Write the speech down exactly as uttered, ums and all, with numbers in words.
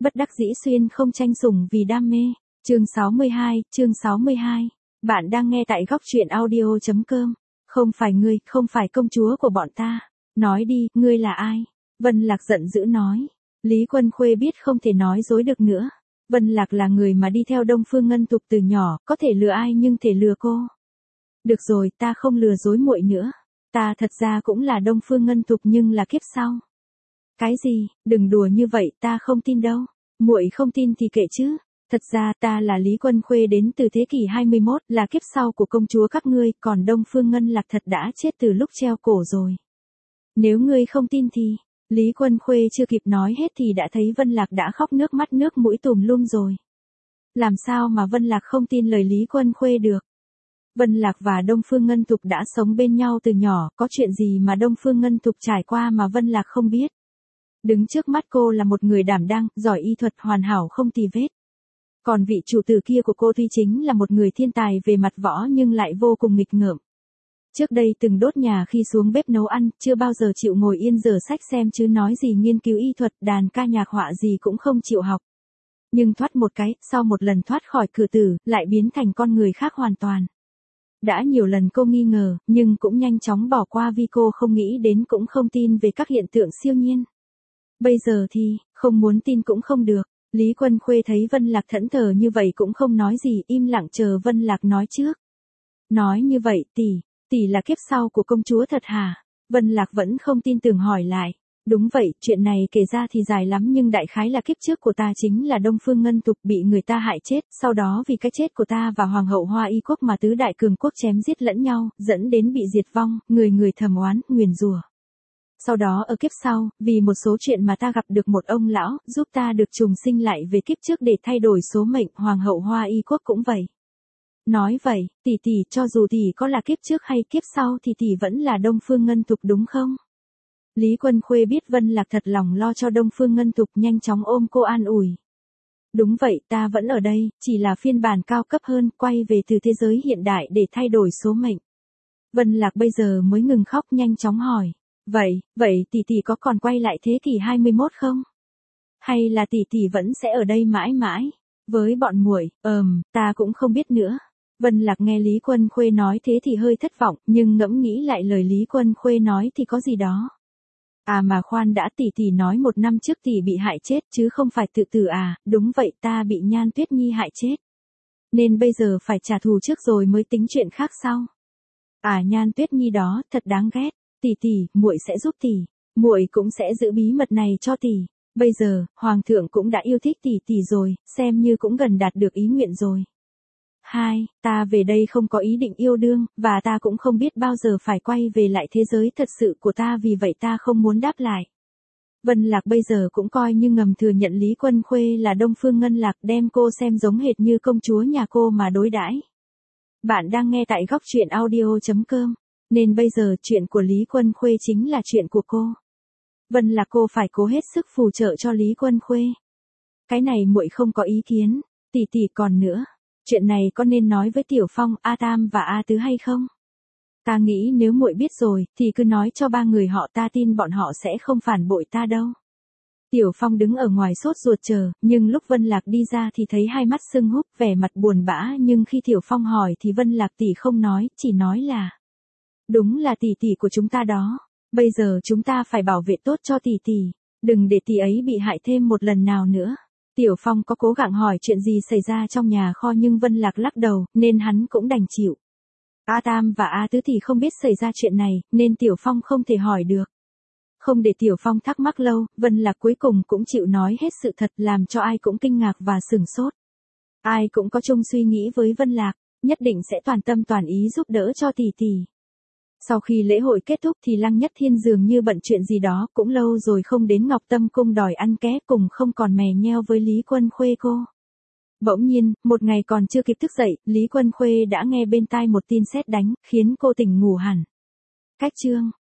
bất đắc dĩ xuyên không tranh sủng vì đam mê. Chương sáu mươi hai, chương sáu mươi hai. Bạn đang nghe tại góc truyện audio chấm com. Không phải ngươi, không phải công chúa của bọn ta. Nói đi, ngươi là ai? Vân Lạc giận dữ nói. Lý Quân Khuê biết không thể nói dối được nữa. Vân Lạc là người mà đi theo Đông Phương Ngân Thục từ nhỏ, có thể lừa ai nhưng thể lừa cô. Được rồi, ta không lừa dối muội nữa. Ta thật ra cũng là Đông Phương Ngân Thục nhưng là kiếp sau. Cái gì, đừng đùa như vậy, ta không tin đâu. Muội không tin thì kệ chứ. Thật ra ta là Lý Quân Khuê đến từ thế kỷ hai mươi mốt, là kiếp sau của công chúa các ngươi, còn Đông Phương Ngân Lạc thật đã chết từ lúc treo cổ rồi. Nếu ngươi không tin thì, Lý Quân Khuê chưa kịp nói hết thì đã thấy Vân Lạc đã khóc nước mắt nước mũi tùm lum rồi. Làm sao mà Vân Lạc không tin lời Lý Quân Khuê được? Vân Lạc và Đông Phương Ngân Thục đã sống bên nhau từ nhỏ, có chuyện gì mà Đông Phương Ngân Thục trải qua mà Vân Lạc không biết. Đứng trước mắt cô là một người đảm đang, giỏi y thuật hoàn hảo không tì vết. Còn vị chủ tử kia của cô tuy chính là một người thiên tài về mặt võ nhưng lại vô cùng nghịch ngợm. Trước đây từng đốt nhà khi xuống bếp nấu ăn, chưa bao giờ chịu ngồi yên dở sách xem chứ nói gì nghiên cứu y thuật, đàn ca nhạc họa gì cũng không chịu học. Nhưng thoát một cái, sau một lần thoát khỏi cửa tử, lại biến thành con người khác hoàn toàn. Đã nhiều lần cô nghi ngờ, nhưng cũng nhanh chóng bỏ qua vì cô không nghĩ đến cũng không tin về các hiện tượng siêu nhiên. Bây giờ thì, không muốn tin cũng không được. Lý Quân Khuê thấy Vân Lạc thẫn thờ như vậy cũng không nói gì, im lặng chờ Vân Lạc nói trước. Nói như vậy, tỷ, tỷ là kiếp sau của công chúa thật hả? Vân Lạc vẫn không tin tưởng hỏi lại. Đúng vậy, chuyện này kể ra thì dài lắm nhưng đại khái là kiếp trước của ta chính là Đông Phương Ngân Thục bị người ta hại chết, sau đó vì cái chết của ta và Hoàng hậu Hoa Y Quốc mà tứ đại cường quốc chém giết lẫn nhau, dẫn đến bị diệt vong, người người thầm oán, nguyền rủa. Sau đó ở kiếp sau, vì một số chuyện mà ta gặp được một ông lão, giúp ta được trùng sinh lại về kiếp trước để thay đổi số mệnh, Hoàng hậu Hoa Y Quốc cũng vậy. Nói vậy, tỷ tỷ cho dù tỷ có là kiếp trước hay kiếp sau thì tỷ vẫn là Đông Phương Ngân Thục đúng không? Lý Quân Khuê biết Vân Lạc thật lòng lo cho Đông Phương Ngân Thục nhanh chóng ôm cô an ủi. Đúng vậy, ta vẫn ở đây, chỉ là phiên bản cao cấp hơn, quay về từ thế giới hiện đại để thay đổi số mệnh. Vân Lạc bây giờ mới ngừng khóc nhanh chóng hỏi. Vậy, vậy tỷ tỷ có còn quay lại thế kỷ hai mươi mốt không? Hay là tỷ tỷ vẫn sẽ ở đây mãi mãi? Với bọn muội, ờm, ta cũng không biết nữa. Vân Lạc nghe Lý Quân Khuê nói thế thì hơi thất vọng, nhưng ngẫm nghĩ lại lời Lý Quân Khuê nói thì có gì đó. À mà khoan đã, tỷ tỷ nói một năm trước tỷ bị hại chết chứ không phải tự tử à? Đúng vậy, ta bị Nhan Tuyết Nhi hại chết. Nên bây giờ phải trả thù trước rồi mới tính chuyện khác sau. À Nhan Tuyết Nhi đó, thật đáng ghét. Tỷ tỷ, muội sẽ giúp tỷ. Muội cũng sẽ giữ bí mật này cho tỷ. Bây giờ, hoàng thượng cũng đã yêu thích tỷ tỷ rồi, xem như cũng gần đạt được ý nguyện rồi. Hai, ta về đây không có ý định yêu đương, và ta cũng không biết bao giờ phải quay về lại thế giới thật sự của ta, vì vậy ta không muốn đáp lại. Vân Lạc bây giờ cũng coi như ngầm thừa nhận Lý Quân Khuê là Đông Phương Ngân Lạc, đem cô xem giống hệt như công chúa nhà cô mà đối đãi. Bạn đang nghe tại góc truyện audio chấm com. Nên bây giờ chuyện của Lý Quân Khuê chính là chuyện của cô. Vân Lạc cô phải cố hết sức phù trợ cho Lý Quân Khuê. Cái này muội không có ý kiến, tỷ tỷ còn nữa. Chuyện này có nên nói với Tiểu Phong, A Tam và A Tứ hay không? Ta nghĩ nếu muội biết rồi, thì cứ nói cho ba người họ, ta tin bọn họ sẽ không phản bội ta đâu. Tiểu Phong đứng ở ngoài sốt ruột chờ, nhưng lúc Vân Lạc đi ra thì thấy hai mắt sưng húp, vẻ mặt buồn bã, nhưng khi Tiểu Phong hỏi thì Vân Lạc tỷ không nói, chỉ nói là đúng là tỷ tỷ của chúng ta đó. Bây giờ chúng ta phải bảo vệ tốt cho tỷ tỷ, đừng để tỷ ấy bị hại thêm một lần nào nữa. Tiểu Phong có cố gắng hỏi chuyện gì xảy ra trong nhà kho nhưng Vân Lạc lắc đầu, nên hắn cũng đành chịu. A Tam và A Tứ thì không biết xảy ra chuyện này, nên Tiểu Phong không thể hỏi được. Không để Tiểu Phong thắc mắc lâu, Vân Lạc cuối cùng cũng chịu nói hết sự thật, làm cho ai cũng kinh ngạc và sửng sốt. Ai cũng có chung suy nghĩ với Vân Lạc, nhất định sẽ toàn tâm toàn ý giúp đỡ cho tỷ tỷ. Sau khi lễ hội kết thúc thì Lăng Nhất Thiên dường như bận chuyện gì đó, cũng lâu rồi không đến Ngọc Tâm Cung đòi ăn ké, cùng không còn mè nheo với Lý Quân Khuê cô. Bỗng nhiên, một ngày còn chưa kịp thức dậy, Lý Quân Khuê đã nghe bên tai một tin sét đánh, khiến cô tỉnh ngủ hẳn. Cách chương